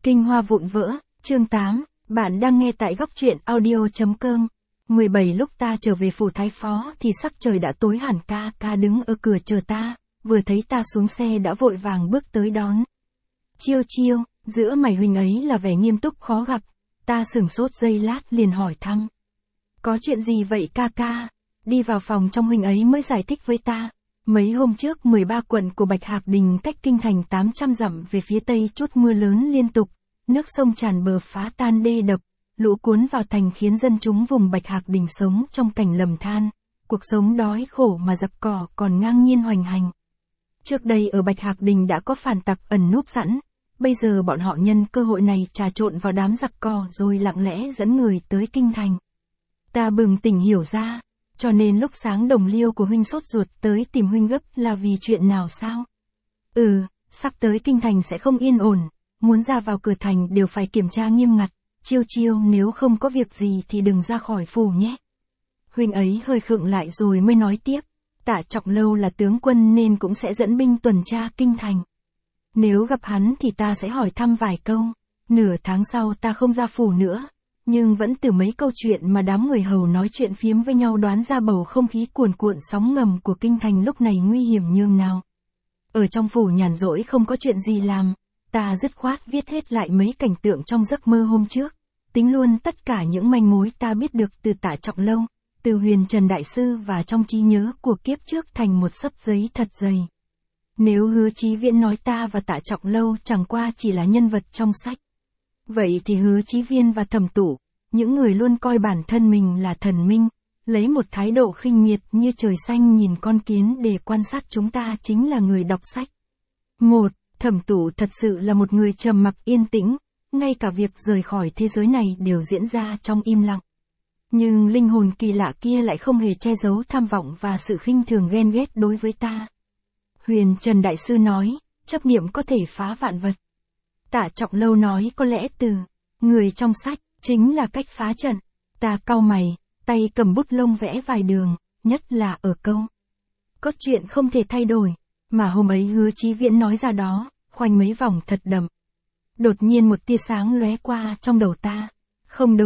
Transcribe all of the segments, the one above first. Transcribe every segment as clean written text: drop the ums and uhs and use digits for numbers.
Kinh hoa vụn vỡ, chương 8, bạn đang nghe tại góc truyện audio.com. 17 Lúc ta trở về phủ Thái Phó thì sắc trời đã tối hẳn, ca đứng ở cửa chờ ta, vừa thấy ta xuống xe đã vội vàng bước tới đón. Chiêu, giữa mày huynh ấy là vẻ nghiêm túc khó gặp, ta sửng sốt giây lát liền hỏi thăm. Có chuyện gì vậy ca? Đi vào phòng trong huynh ấy mới giải thích với ta. Mấy hôm trước 13 quận của Bạch Hạc Đình cách kinh thành 800 dặm về phía tây chút mưa lớn liên tục, nước sông tràn bờ phá tan đê đập, lũ cuốn vào thành khiến dân chúng vùng Bạch Hạc Đình sống trong cảnh lầm than, cuộc sống đói khổ mà giặc cỏ còn ngang nhiên hoành hành. Trước đây ở Bạch Hạc Đình đã có phản tặc ẩn núp sẵn, bây giờ bọn họ nhân cơ hội này trà trộn vào đám giặc cỏ rồi lặng lẽ dẫn người tới kinh thành. Ta bừng tỉnh hiểu ra. Cho nên lúc sáng đồng liêu của huynh sốt ruột tới tìm huynh gấp là vì chuyện nào sao? Sắp tới kinh thành sẽ không yên ổn, muốn ra vào cửa thành đều phải kiểm tra nghiêm ngặt, chiêu nếu không có việc gì thì đừng ra khỏi phủ nhé. Huynh ấy hơi khựng lại rồi mới nói tiếp, Tạ Trọng Lâu là tướng quân nên cũng sẽ dẫn binh tuần tra kinh thành. Nếu gặp hắn thì ta sẽ hỏi thăm vài câu, nửa tháng sau ta không ra phủ nữa. Nhưng vẫn từ mấy câu chuyện mà đám người hầu nói chuyện phiếm với nhau đoán ra bầu không khí cuồn cuộn sóng ngầm của kinh thành lúc này nguy hiểm nhường nào. Ở trong phủ nhàn rỗi không có chuyện gì làm, ta dứt khoát viết hết lại mấy cảnh tượng trong giấc mơ hôm trước, tính luôn tất cả những manh mối ta biết được từ Tạ Trọng Lâu, từ Huyền Trần Đại Sư và trong trí nhớ của kiếp trước thành một xấp giấy thật dày. Nếu Hứa Chí Viễn nói ta và Tạ Trọng Lâu chẳng qua chỉ là nhân vật trong sách, vậy thì Hứa Chí Viên và Thẩm Tủ, những người luôn coi bản thân mình là thần minh, lấy một thái độ khinh miệt như trời xanh nhìn con kiến để quan sát chúng ta chính là người đọc sách. Thẩm Tủ thật sự là một người trầm mặc yên tĩnh, ngay cả việc rời khỏi thế giới này đều diễn ra trong im lặng. Nhưng linh hồn kỳ lạ kia lại không hề che giấu tham vọng và sự khinh thường ghen ghét đối với ta. Huyền Trần Đại Sư nói, chấp niệm có thể phá vạn vật. Tạ Trọng Lâu nói có lẽ từ người trong sách chính là cách phá trận. Ta cau mày, tay cầm bút lông vẽ vài đường, nhất là ở câu cốt truyện không thể thay đổi, mà hôm ấy Hứa Chí Viễn nói ra đó, khoanh mấy vòng thật đậm. Đột nhiên một tia sáng lóe qua trong đầu ta. Không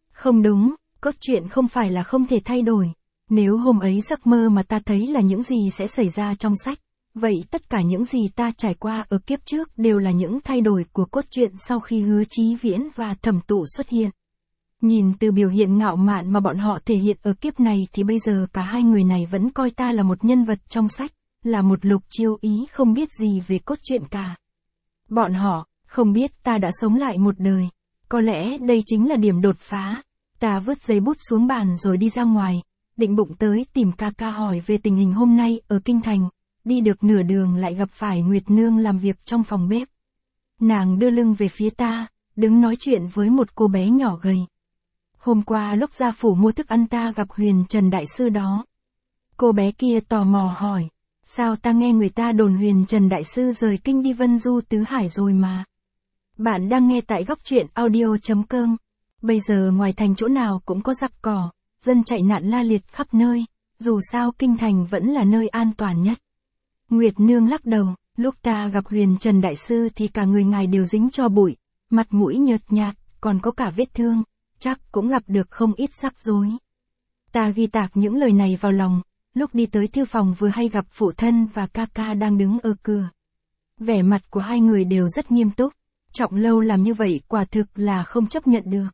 đúng, cốt truyện không phải là không thể thay đổi. Nếu hôm ấy giấc mơ mà ta thấy là những gì sẽ xảy ra trong sách, vậy tất cả những gì ta trải qua ở kiếp trước đều là những thay đổi của cốt truyện sau khi Hứa Chí Viễn và Thẩm Tụ xuất hiện. Nhìn từ biểu hiện ngạo mạn mà bọn họ thể hiện ở kiếp này thì bây giờ cả hai người này vẫn coi ta là một nhân vật trong sách, là một Lục Chiêu Ý không biết gì về cốt truyện cả. Bọn họ không biết ta đã sống lại một đời. Có lẽ đây chính là điểm đột phá. Ta vứt giấy bút xuống bàn rồi đi ra ngoài, định bụng tới tìm ca hỏi về tình hình hôm nay ở kinh thành. Đi được nửa đường lại gặp phải Nguyệt Nương làm việc trong phòng bếp. Nàng đưa lưng về phía ta, đứng nói chuyện với một cô bé nhỏ gầy. Hôm qua lúc ra phủ mua thức ăn ta gặp Huyền Trần Đại Sư đó. Cô bé kia tò mò hỏi, sao ta nghe người ta đồn Huyền Trần Đại Sư rời kinh đi Vân Du Tứ Hải rồi mà. Bạn đang nghe tại góc truyện audio.com. Bây giờ ngoài thành chỗ nào cũng có giặc cỏ, dân chạy nạn la liệt khắp nơi, dù sao kinh thành vẫn là nơi an toàn nhất. Nguyệt Nương lắc đầu, lúc ta gặp Huyền Trần Đại Sư thì cả người ngài đều dính cho bụi, mặt mũi nhợt nhạt, còn có cả vết thương, chắc cũng gặp được không ít rắc rối. Ta ghi tạc những lời này vào lòng, lúc đi tới thư phòng vừa hay gặp phụ thân và ca đang đứng ở cửa. Vẻ mặt của hai người đều rất nghiêm túc, Trọng Lâu làm như vậy quả thực là không chấp nhận được.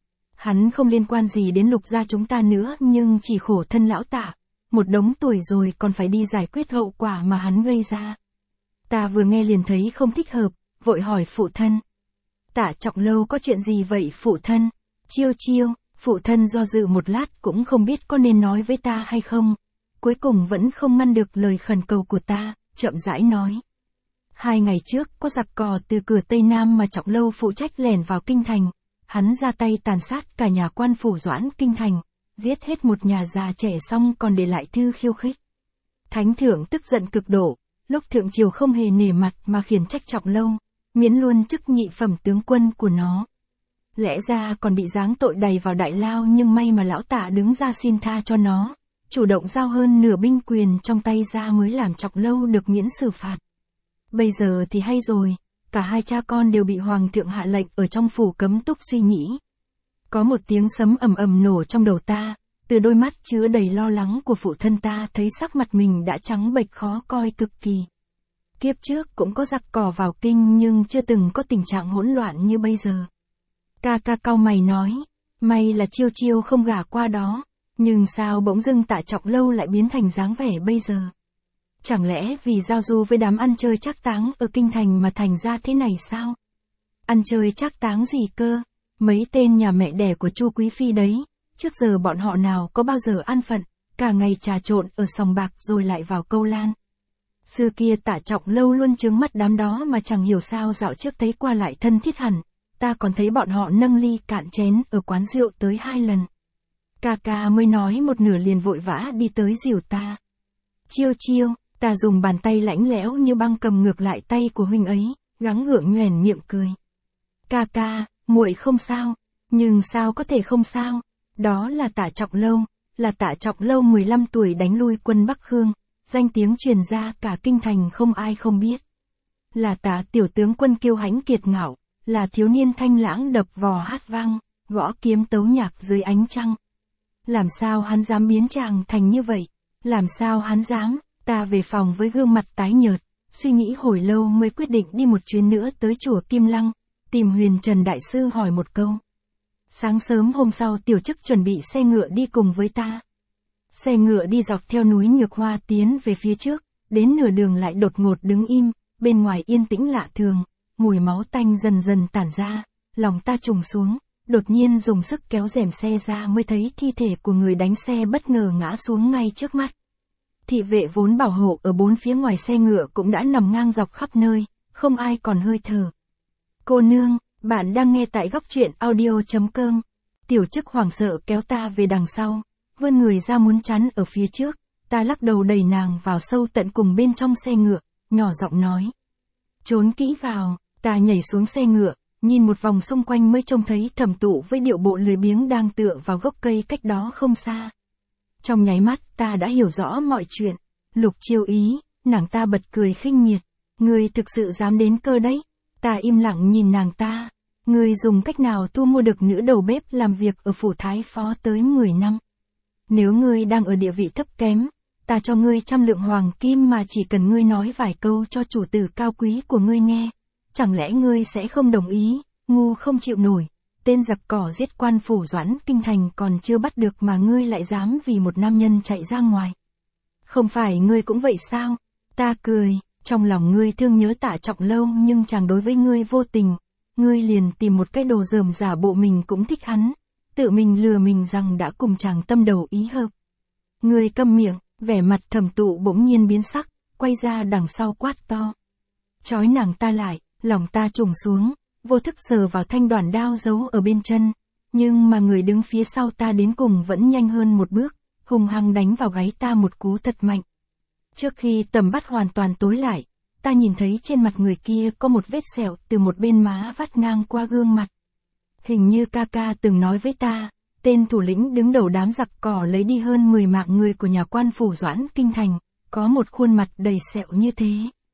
Hắn không liên quan gì đến Lục gia chúng ta nữa nhưng chỉ khổ thân lão Tạ. Một đống tuổi rồi còn phải đi giải quyết hậu quả mà hắn gây ra. Ta vừa nghe liền thấy không thích hợp, vội hỏi phụ thân. Tạ Trọng Lâu có chuyện gì vậy phụ thân? Chiêu, phụ thân do dự một lát cũng không biết có nên nói với ta hay không. Cuối cùng vẫn không ngăn được lời khẩn cầu của ta, chậm rãi nói. 2 ngày trước có giặc cò từ cửa Tây Nam mà Trọng Lâu phụ trách lẻn vào kinh thành. Hắn ra tay tàn sát cả nhà quan phủ Doãn kinh thành. Giết hết một nhà già trẻ xong còn để lại thư khiêu khích. Thánh thượng tức giận cực độ, lúc thượng triều không hề nể mặt mà khiển trách Trọng Lâu, miễn luôn chức nhị phẩm tướng quân của nó. Lẽ ra còn bị giáng tội đầy vào đại lao nhưng may mà lão Tạ đứng ra xin tha cho nó, chủ động giao hơn nửa binh quyền trong tay ra mới làm Trọng Lâu được miễn xử phạt. Bây giờ thì hay rồi, cả hai cha con đều bị hoàng thượng hạ lệnh ở trong phủ cấm túc suy nghĩ. Có một tiếng sấm ầm ầm nổ trong đầu ta, từ đôi mắt chứa đầy lo lắng của phụ thân ta thấy sắc mặt mình đã trắng bệch khó coi cực kỳ. Kiếp trước cũng có giặc cỏ vào kinh nhưng chưa từng có tình trạng hỗn loạn như bây giờ. Ca ca cau mày nói, may là Chiêu Chiêu không gả qua đó, nhưng sao bỗng dưng Tạ Trọng Lâu lại biến thành dáng vẻ bây giờ? Chẳng lẽ vì giao du với đám ăn chơi trác táng ở kinh thành mà thành ra thế này sao? Ăn chơi trác táng gì cơ? Mấy tên nhà mẹ đẻ của Chu Quý Phi đấy, trước giờ bọn họ nào có bao giờ an phận, cả ngày trà trộn ở sòng bạc rồi lại vào câu lan. Xưa kia Tạ Trọng Lâu luôn trướng mắt đám đó mà chẳng hiểu sao dạo trước thấy qua lại thân thiết hẳn, ta còn thấy bọn họ nâng ly cạn chén ở quán rượu tới 2 lần. Ca ca mới nói một nửa liền vội vã đi tới dìu ta. Chiêu Chiêu, ta dùng bàn tay lạnh lẽo như băng cầm ngược lại tay của huynh ấy, gắng gượng nhoẻn miệng cười. Ca ca, muội không sao, nhưng sao có thể không sao? Đó là Tạ Trọng Lâu, là Tạ Trọng Lâu 15 tuổi đánh lui quân Bắc Khương, danh tiếng truyền ra cả kinh thành không ai không biết. Là Tạ tiểu tướng quân kiêu hãnh kiệt ngạo, là thiếu niên thanh lãng đập vò hát vang, gõ kiếm tấu nhạc dưới ánh trăng. Làm sao hắn dám biến chàng thành như vậy? Làm sao hắn dám? Ta về phòng với gương mặt tái nhợt, suy nghĩ hồi lâu mới quyết định đi một chuyến nữa tới chùa Kim Lăng, tìm Huyền Trần Đại Sư hỏi một câu. Sáng sớm hôm sau Tiểu Chức chuẩn bị xe ngựa đi cùng với ta. Xe ngựa đi dọc theo núi Nhược Hoa tiến về phía trước, đến nửa đường lại đột ngột đứng im, bên ngoài yên tĩnh lạ thường, mùi máu tanh dần dần tản ra, lòng ta trùng xuống, đột nhiên dùng sức kéo rèm xe ra mới thấy thi thể của người đánh xe bất ngờ ngã xuống ngay trước mắt. Thị vệ vốn bảo hộ ở bốn phía ngoài xe ngựa cũng đã nằm ngang dọc khắp nơi, không ai còn hơi thở. Cô nương, bạn đang nghe tại góc truyện audio.com. Tiểu Chức hoảng sợ kéo ta về đằng sau, vươn người ra muốn chắn ở phía trước, ta lắc đầu đẩy nàng vào sâu tận cùng bên trong xe ngựa, nhỏ giọng nói. Trốn kỹ vào, ta nhảy xuống xe ngựa, nhìn một vòng xung quanh mới trông thấy Thẩm Tụ với điệu bộ lười biếng đang tựa vào gốc cây cách đó không xa. Trong nháy mắt ta đã hiểu rõ mọi chuyện. Lục Chiêu ý, nàng ta bật cười khinh miệt. Ngươi thực sự dám đến cơ đấy. Ta im lặng nhìn nàng ta. Ngươi dùng cách nào thu mua được nữ đầu bếp làm việc ở phủ thái phó tới 10 năm? Nếu ngươi đang ở địa vị thấp kém, ta cho ngươi 100 lượng hoàng kim mà chỉ cần ngươi nói vài câu cho chủ tử cao quý của ngươi nghe. Chẳng lẽ ngươi sẽ không đồng ý? Ngu không chịu nổi. Tên giặc cỏ giết quan phủ Doãn kinh thành còn chưa bắt được mà ngươi lại dám vì một nam nhân chạy ra ngoài. Không phải ngươi cũng vậy sao? Ta cười, trong lòng ngươi thương nhớ Tạ Trọng Lâu nhưng chàng đối với ngươi vô tình. Ngươi liền tìm một cái đồ dởm giả bộ mình cũng thích hắn, tự mình lừa mình rằng đã cùng chàng tâm đầu ý hợp. Ngươi câm miệng, vẻ mặt Thẩm Tụ bỗng nhiên biến sắc, quay ra đằng sau quát to. Trói nàng ta lại, lòng ta trùng xuống. Vô thức sờ vào thanh đoản đao giấu ở bên chân, nhưng mà người đứng phía sau ta đến cùng vẫn nhanh hơn một bước, hung hăng đánh vào gáy ta một cú thật mạnh. Trước khi tầm mắt hoàn toàn tối lại, ta nhìn thấy trên mặt người kia có một vết sẹo từ một bên má vắt ngang qua gương mặt. Hình như ca ca từng nói với ta, tên thủ lĩnh đứng đầu đám giặc cỏ lấy đi hơn 10 mạng người của nhà quan phủ Doãn kinh thành, có một khuôn mặt đầy sẹo như thế.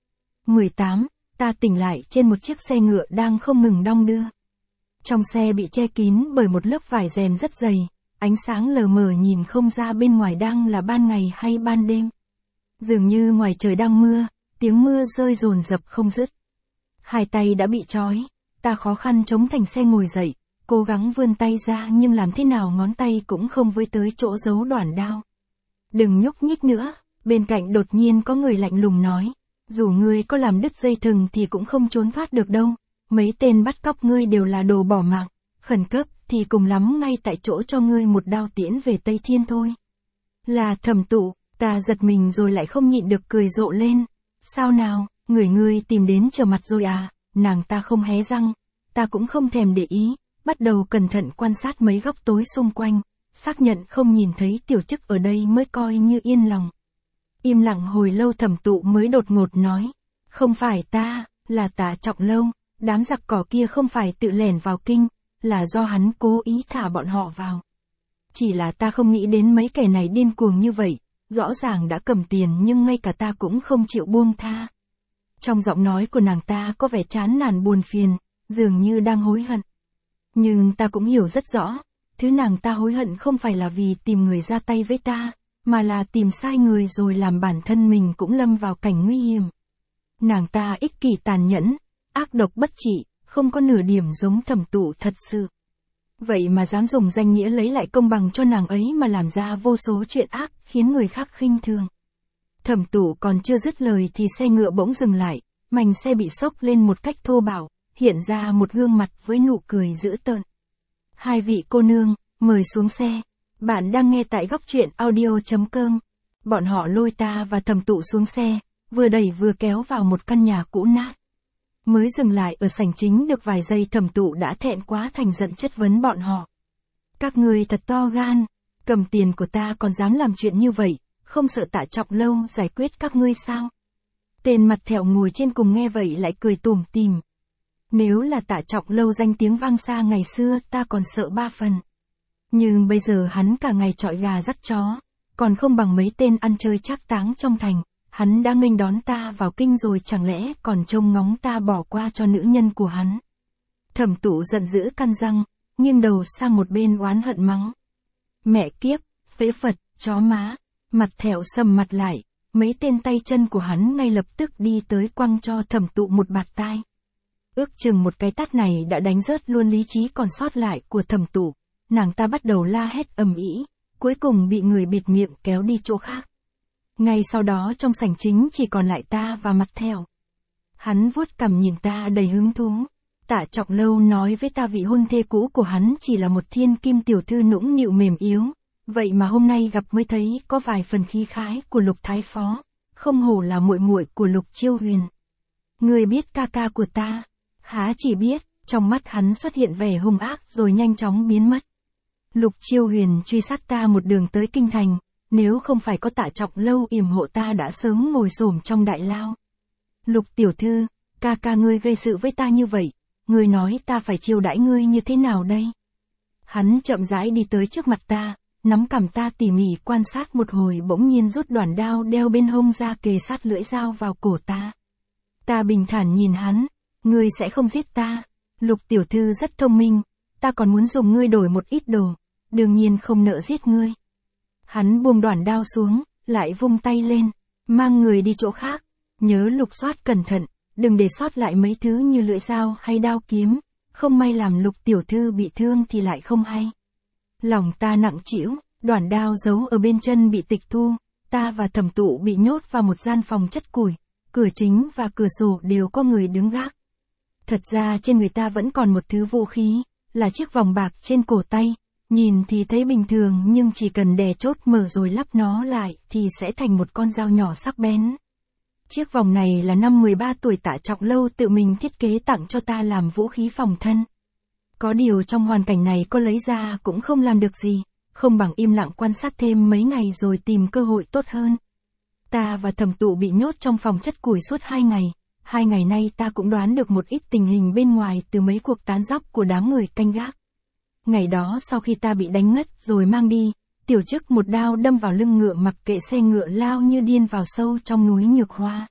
18. Ta tỉnh lại trên một chiếc xe ngựa đang không ngừng đong đưa. Trong xe bị che kín bởi một lớp vải rèm rất dày, ánh sáng lờ mờ nhìn không ra bên ngoài đang là ban ngày hay ban đêm. Dường như ngoài trời đang mưa, tiếng mưa rơi dồn dập không dứt. Hai tay đã bị trói, ta khó khăn chống thành xe ngồi dậy, cố gắng vươn tay ra nhưng làm thế nào ngón tay cũng không với tới chỗ giấu đoản đao. Đừng nhúc nhích nữa, bên cạnh đột nhiên có người lạnh lùng nói. Dù ngươi có làm đứt dây thừng thì cũng không trốn thoát được đâu, mấy tên bắt cóc ngươi đều là đồ bỏ mạng, khẩn cấp thì cùng lắm ngay tại chỗ cho ngươi một đao tiễn về Tây Thiên thôi. Là Thẩm Tụ, ta giật mình rồi lại không nhịn được cười rộ lên. Sao nào, ngươi tìm đến trở mặt rồi à? Nàng ta không hé răng, ta cũng không thèm để ý, bắt đầu cẩn thận quan sát mấy góc tối xung quanh, xác nhận không nhìn thấy Tiểu Chức ở đây mới coi như yên lòng. Im lặng hồi lâu Thẩm Tụ mới đột ngột nói, không phải ta, là Tạ Trọng Lâu, đám giặc cỏ kia không phải tự lẻn vào kinh, là do hắn cố ý thả bọn họ vào. Chỉ là ta không nghĩ đến mấy kẻ này điên cuồng như vậy, rõ ràng đã cầm tiền nhưng ngay cả ta cũng không chịu buông tha. Trong giọng nói của nàng ta có vẻ chán nản buồn phiền, dường như đang hối hận. Nhưng ta cũng hiểu rất rõ, thứ nàng ta hối hận không phải là vì tìm người ra tay với ta, mà là tìm sai người rồi làm bản thân mình cũng lâm vào cảnh nguy hiểm. Nàng ta ích kỷ tàn nhẫn, ác độc bất trị, không có nửa điểm giống Thẩm Tụ thật sự. Vậy mà dám dùng danh nghĩa lấy lại công bằng cho nàng ấy mà làm ra vô số chuyện ác, khiến người khác khinh thường. Thẩm Tụ còn chưa dứt lời thì xe ngựa bỗng dừng lại, mành xe bị xốc lên một cách thô bạo, hiện ra một gương mặt với nụ cười dữ tợn. Hai vị cô nương, mời xuống xe. Bạn đang nghe tại góc truyện audio.com. Bọn họ lôi ta và Thẩm Tụ xuống xe, vừa đẩy vừa kéo vào một căn nhà cũ nát. Mới dừng lại ở sảnh chính được vài giây Thẩm Tụ đã thẹn quá thành giận chất vấn bọn họ. Các ngươi thật to gan, cầm tiền của ta còn dám làm chuyện như vậy, không sợ Tạ Trọng Lâu giải quyết các ngươi sao? Tên mặt thẹo ngồi trên cùng nghe vậy lại cười tủm tỉm. Nếu là Tạ Trọng Lâu danh tiếng vang xa ngày xưa ta còn sợ 3 phần. Nhưng bây giờ hắn cả ngày trọi gà dắt chó, còn không bằng mấy tên ăn chơi trác táng trong thành. Hắn đã nghênh đón ta vào kinh rồi chẳng lẽ còn trông ngóng ta bỏ qua cho nữ nhân của hắn. Thẩm Tụ giận dữ căn răng, nghiêng đầu sang một bên oán hận mắng. Mẹ kiếp, phế vật, chó má, mặt thẹo sầm mặt lại, mấy tên tay chân của hắn ngay lập tức đi tới quăng cho Thẩm Tụ một bạt tai. Ước chừng một cái tát này đã đánh rớt luôn lý trí còn sót lại của Thẩm Tụ, nàng ta bắt đầu la hét ầm ĩ, cuối cùng bị người bịt miệng kéo đi chỗ khác. Ngay sau đó trong sảnh chính chỉ còn lại ta và mặt thẹo. Hắn vuốt cằm nhìn ta đầy hứng thú. Tạ Trọng Lâu nói với ta vị hôn thê cũ của hắn chỉ là một thiên kim tiểu thư nũng nịu mềm yếu, vậy mà hôm nay gặp mới thấy có vài phần khí khái của Lục Thái Phó, không hổ là muội muội của Lục Chiêu Huyền. Ngươi biết ca ca của ta? Há chỉ biết, trong mắt hắn xuất hiện vẻ hung ác rồi nhanh chóng biến mất. Lục Chiêu Huyền truy sát ta một đường tới kinh thành. Nếu không phải có Tạ Trọng Lâu yểm hộ ta đã sớm ngồi xổm trong đại lao. Lục tiểu thư, ca ca ngươi gây sự với ta như vậy, ngươi nói ta phải chiêu đãi ngươi như thế nào đây? Hắn chậm rãi đi tới trước mặt ta, nắm cằm ta tỉ mỉ quan sát một hồi bỗng nhiên rút đoản đao đeo bên hông ra kề sát lưỡi dao vào cổ ta. Ta bình thản nhìn hắn, ngươi sẽ không giết ta. Lục tiểu thư rất thông minh, ta còn muốn dùng ngươi đổi một ít đồ, đương nhiên không nỡ giết ngươi. Hắn buông đoản đao xuống, lại vung tay lên, mang người đi chỗ khác, nhớ lục soát cẩn thận, đừng để sót lại mấy thứ như lưỡi dao hay đao kiếm, không may làm Lục tiểu thư bị thương thì lại không hay. Lòng ta nặng trĩu, đoản đao giấu ở bên chân bị tịch thu, ta và Thẩm Tụ bị nhốt vào một gian phòng chất củi, cửa chính và cửa sổ đều có người đứng gác. Thật ra trên người ta vẫn còn một thứ vũ khí, là chiếc vòng bạc trên cổ tay. Nhìn thì thấy bình thường nhưng chỉ cần đè chốt mở rồi lắp nó lại thì sẽ thành một con dao nhỏ sắc bén. Chiếc vòng này là năm 13 tuổi Tạ Trọng Lâu tự mình thiết kế tặng cho ta làm vũ khí phòng thân. Có điều trong hoàn cảnh này có lấy ra cũng không làm được gì, không bằng im lặng quan sát thêm mấy ngày rồi tìm cơ hội tốt hơn. Ta và Thẩm Tụ bị nhốt trong phòng chất củi suốt 2 ngày. 2 ngày nay ta cũng đoán được một ít tình hình bên ngoài từ mấy cuộc tán dóc của đám người canh gác. Ngày đó sau khi ta bị đánh ngất rồi mang đi, Tiểu Chức một đao đâm vào lưng ngựa mặc kệ xe ngựa lao như điên vào sâu trong núi Nhược Hoa.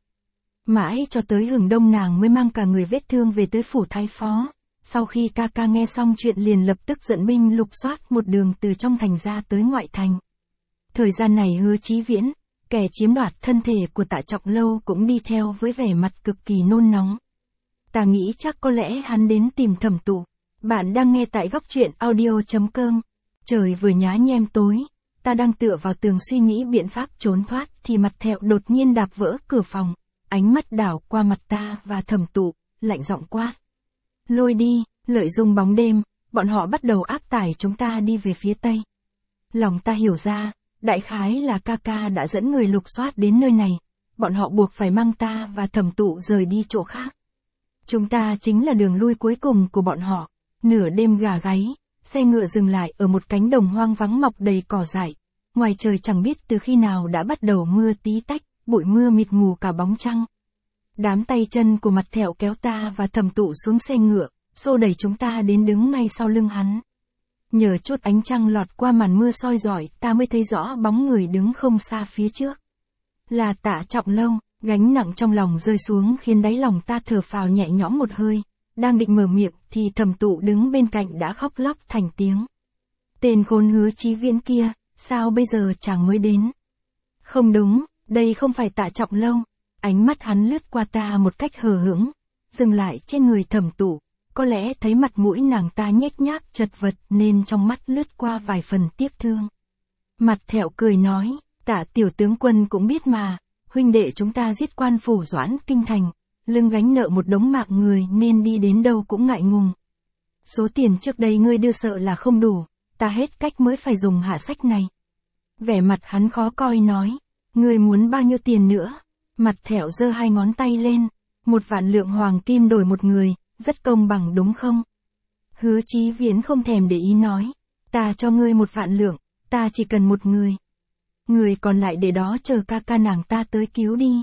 Mãi cho tới hừng đông nàng mới mang cả người vết thương về tới phủ Thái Phó. Sau khi ca ca nghe xong chuyện liền lập tức dẫn binh lục soát một đường từ trong thành ra tới ngoại thành. Thời gian này Hứa Chí Viễn, kẻ chiếm đoạt thân thể của Tạ Trọng Lâu cũng đi theo với vẻ mặt cực kỳ nôn nóng. Ta nghĩ chắc có lẽ hắn đến tìm Thẩm Tụ. Bạn đang nghe tại góc truyện audio.com. Trời vừa nhá nhem tối, ta đang tựa vào tường suy nghĩ biện pháp trốn thoát thì mặt thẹo đột nhiên đạp vỡ cửa phòng, ánh mắt đảo qua mặt ta và Thẩm Tụ, lạnh giọng quát. Lôi đi, lợi dụng bóng đêm, bọn họ bắt đầu áp tải chúng ta đi về phía tây. Lòng ta hiểu ra, đại khái là ca ca đã dẫn người lục soát đến nơi này, bọn họ buộc phải mang ta và Thẩm Tụ rời đi chỗ khác. Chúng ta chính là đường lui cuối cùng của bọn họ. Nửa đêm gà gáy, xe ngựa dừng lại ở một cánh đồng hoang vắng mọc đầy cỏ dại. Ngoài trời chẳng biết từ khi nào đã bắt đầu mưa tí tách, bụi mưa mịt mù cả bóng trăng. Đám tay chân của mặt thẹo kéo ta và Thẩm Tụ xuống xe ngựa, xô đẩy chúng ta đến đứng ngay sau lưng hắn. Nhờ chút ánh trăng lọt qua màn mưa soi rọi ta mới thấy rõ bóng người đứng không xa phía trước. Là Tạ Trọng Lâu, Gánh nặng trong lòng rơi xuống khiến đáy lòng ta thở phào nhẹ nhõm một hơi, đang định mở miệng thì Thẩm Tụ đứng bên cạnh đã khóc lóc thành tiếng. Tên khốn Hứa Chí Viễn kia, sao bây giờ chàng mới đến? Không đúng, đây không phải Tạ Trọng Lâu. Ánh mắt hắn lướt qua ta một cách hờ hững, dừng lại trên người Thẩm Tụ, có lẽ thấy mặt mũi nàng ta nhếch nhác chật vật nên trong mắt lướt qua vài phần tiếc thương. Mặt Thẹo cười nói, Tạ tiểu tướng quân cũng biết mà, huynh đệ chúng ta giết quan phủ Doãn kinh thành, lưng gánh nợ một đống mạng người nên đi đến đâu cũng ngại ngùng. Số tiền trước đây ngươi đưa sợ là không đủ, ta hết cách mới phải dùng hạ sách này. Vẻ mặt hắn khó coi nói, ngươi muốn bao nhiêu tiền nữa? Mặt Thẹo giơ hai ngón tay lên, 1.000.000 lượng hoàng kim đổi một người, rất công bằng đúng không? Hứa Chí Viễn không thèm để ý nói, ta cho ngươi 1.000.000 lượng, ta chỉ cần một người. Người còn lại để đó chờ ca ca nàng ta tới cứu đi.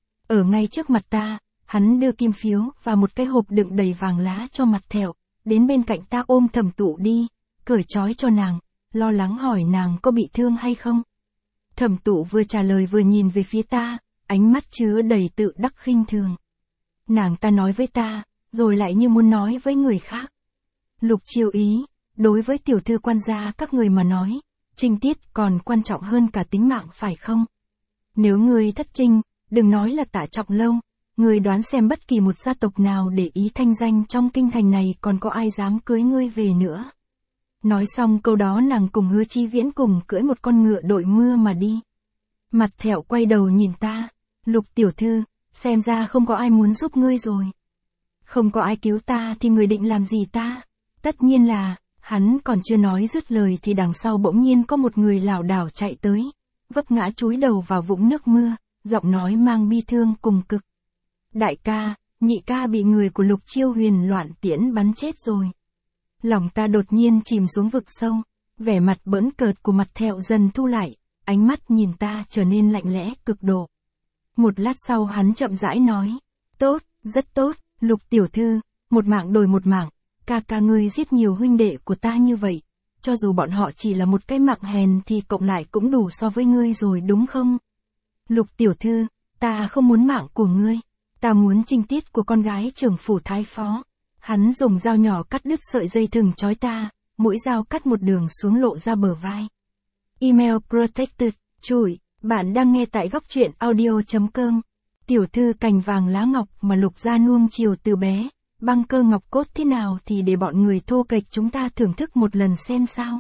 Ở ngay trước mặt ta, hắn đưa kim phiếu và một cái hộp đựng đầy vàng lá cho Mặt Thẹo, đến bên cạnh ta ôm Thẩm Tụ đi, cởi trói cho nàng, lo lắng hỏi nàng có bị thương hay không. Thẩm Tụ vừa trả lời vừa nhìn về phía ta, ánh mắt chứa đầy tự đắc khinh thường. Nàng ta nói với ta, rồi lại như muốn nói với người khác. Lục Chiêu Ý, đối với tiểu thư quan gia các người mà nói, trinh tiết còn quan trọng hơn cả tính mạng phải không? Nếu ngươi thất trinh, đừng nói là Tạ Trọng Lâu, ngươi đoán xem bất kỳ một gia tộc nào để ý thanh danh trong kinh thành này còn có ai dám cưới ngươi về nữa. Nói xong câu đó nàng cùng Hứa Chí Viễn cùng cưỡi một con ngựa đội mưa mà đi. Mặt Thẹo quay đầu nhìn ta, Lục tiểu thư, xem ra không có ai muốn giúp ngươi rồi. Không có ai cứu ta thì người định làm gì ta? Tất nhiên là, hắn còn chưa nói dứt lời thì đằng sau bỗng nhiên có một người lảo đảo chạy tới, vấp ngã chúi đầu vào vũng nước mưa, giọng nói mang bi thương cùng cực. Đại ca, nhị ca bị người của Lục Chiêu Huyền loạn tiễn bắn chết rồi. Lòng ta đột nhiên chìm xuống vực sâu, vẻ mặt bỡn cợt của Mặt Thẹo dần thu lại, ánh mắt nhìn ta trở nên lạnh lẽ cực độ. Một lát sau hắn chậm rãi nói, tốt, rất tốt, Lục tiểu thư, một mạng đổi một mạng, ca ca ngươi giết nhiều huynh đệ của ta như vậy, cho dù bọn họ chỉ là một cái mạng hèn thì cộng lại cũng đủ so với ngươi rồi đúng không? Lục tiểu thư, ta không muốn mạng của ngươi, ta muốn trinh tiết của con gái trưởng phủ thái phó. Hắn dùng dao nhỏ cắt đứt sợi dây thừng trói ta, mũi dao cắt một đường xuống lộ ra bờ vai. Email protected, chủi, bạn đang nghe tại góc truyện audio.com. Tiểu thư cành vàng lá ngọc mà Lục gia nuông chiều từ bé, băng cơ ngọc cốt thế nào thì để bọn người thô kệch chúng ta thưởng thức một lần xem sao.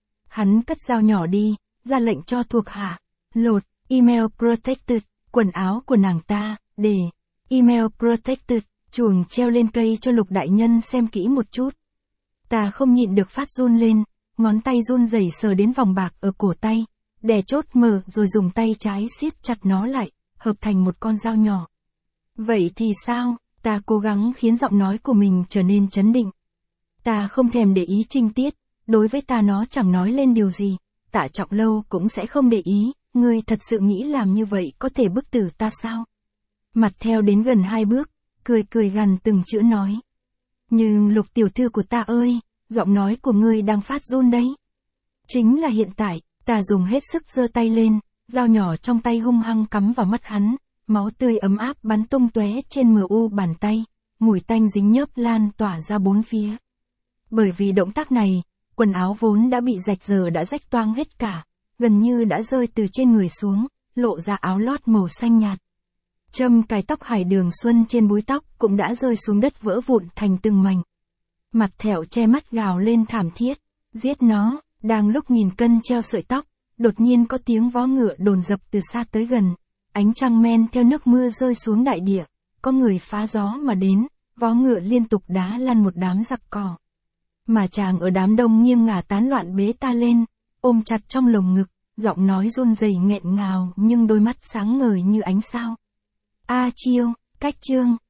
Hắn cất dao nhỏ đi, ra lệnh cho thuộc hạ, lột, email protected, quần áo của nàng ta, để, email protected, chuồng treo lên cây cho Lục đại nhân xem kỹ một chút. Ta không nhịn được phát run lên, ngón tay run rẩy sờ đến vòng bạc ở cổ tay, đè chốt mở rồi dùng tay trái siết chặt nó lại, hợp thành một con dao nhỏ. Vậy thì sao? Ta cố gắng khiến giọng nói của mình trở nên trấn định. Ta không thèm để ý trinh tiết, đối với ta nó chẳng nói lên điều gì, Tạ Trọng Lâu cũng sẽ không để ý, ngươi thật sự nghĩ làm như vậy có thể bức tử ta sao? Mặt Theo đến gần 2 bước, cười gằn từng chữ nói. Nhưng Lục tiểu thư của ta ơi, giọng nói của ngươi đang phát run đấy. Chính là hiện tại, ta dùng hết sức giơ tay lên, dao nhỏ trong tay hung hăng cắm vào mắt hắn, máu tươi ấm áp bắn tung tóe trên mu bàn tay, mùi tanh dính nhớp lan tỏa ra bốn phía. Bởi vì động tác này, quần áo vốn đã bị rạch giờ đã rách toang hết cả, gần như đã rơi từ trên người xuống, lộ ra áo lót màu xanh nhạt. Châm cài tóc Hải Đường Xuân trên búi tóc cũng đã rơi xuống đất vỡ vụn thành từng mảnh. Mặt Thẹo che mắt gào lên thảm thiết, giết nó. Đang lúc nghìn cân treo sợi tóc, đột nhiên có tiếng vó ngựa đồn dập từ xa tới gần, ánh trăng men theo nước mưa rơi xuống đại địa, có người phá gió mà đến, vó ngựa liên tục đá lăn một đám giặc cỏ. Mà chàng ở đám đông nghiêng ngả tán loạn bế ta lên, ôm chặt trong lồng ngực, giọng nói run rẩy nghẹn ngào nhưng đôi mắt sáng ngời như ánh sao. A Chiêu, cách chương.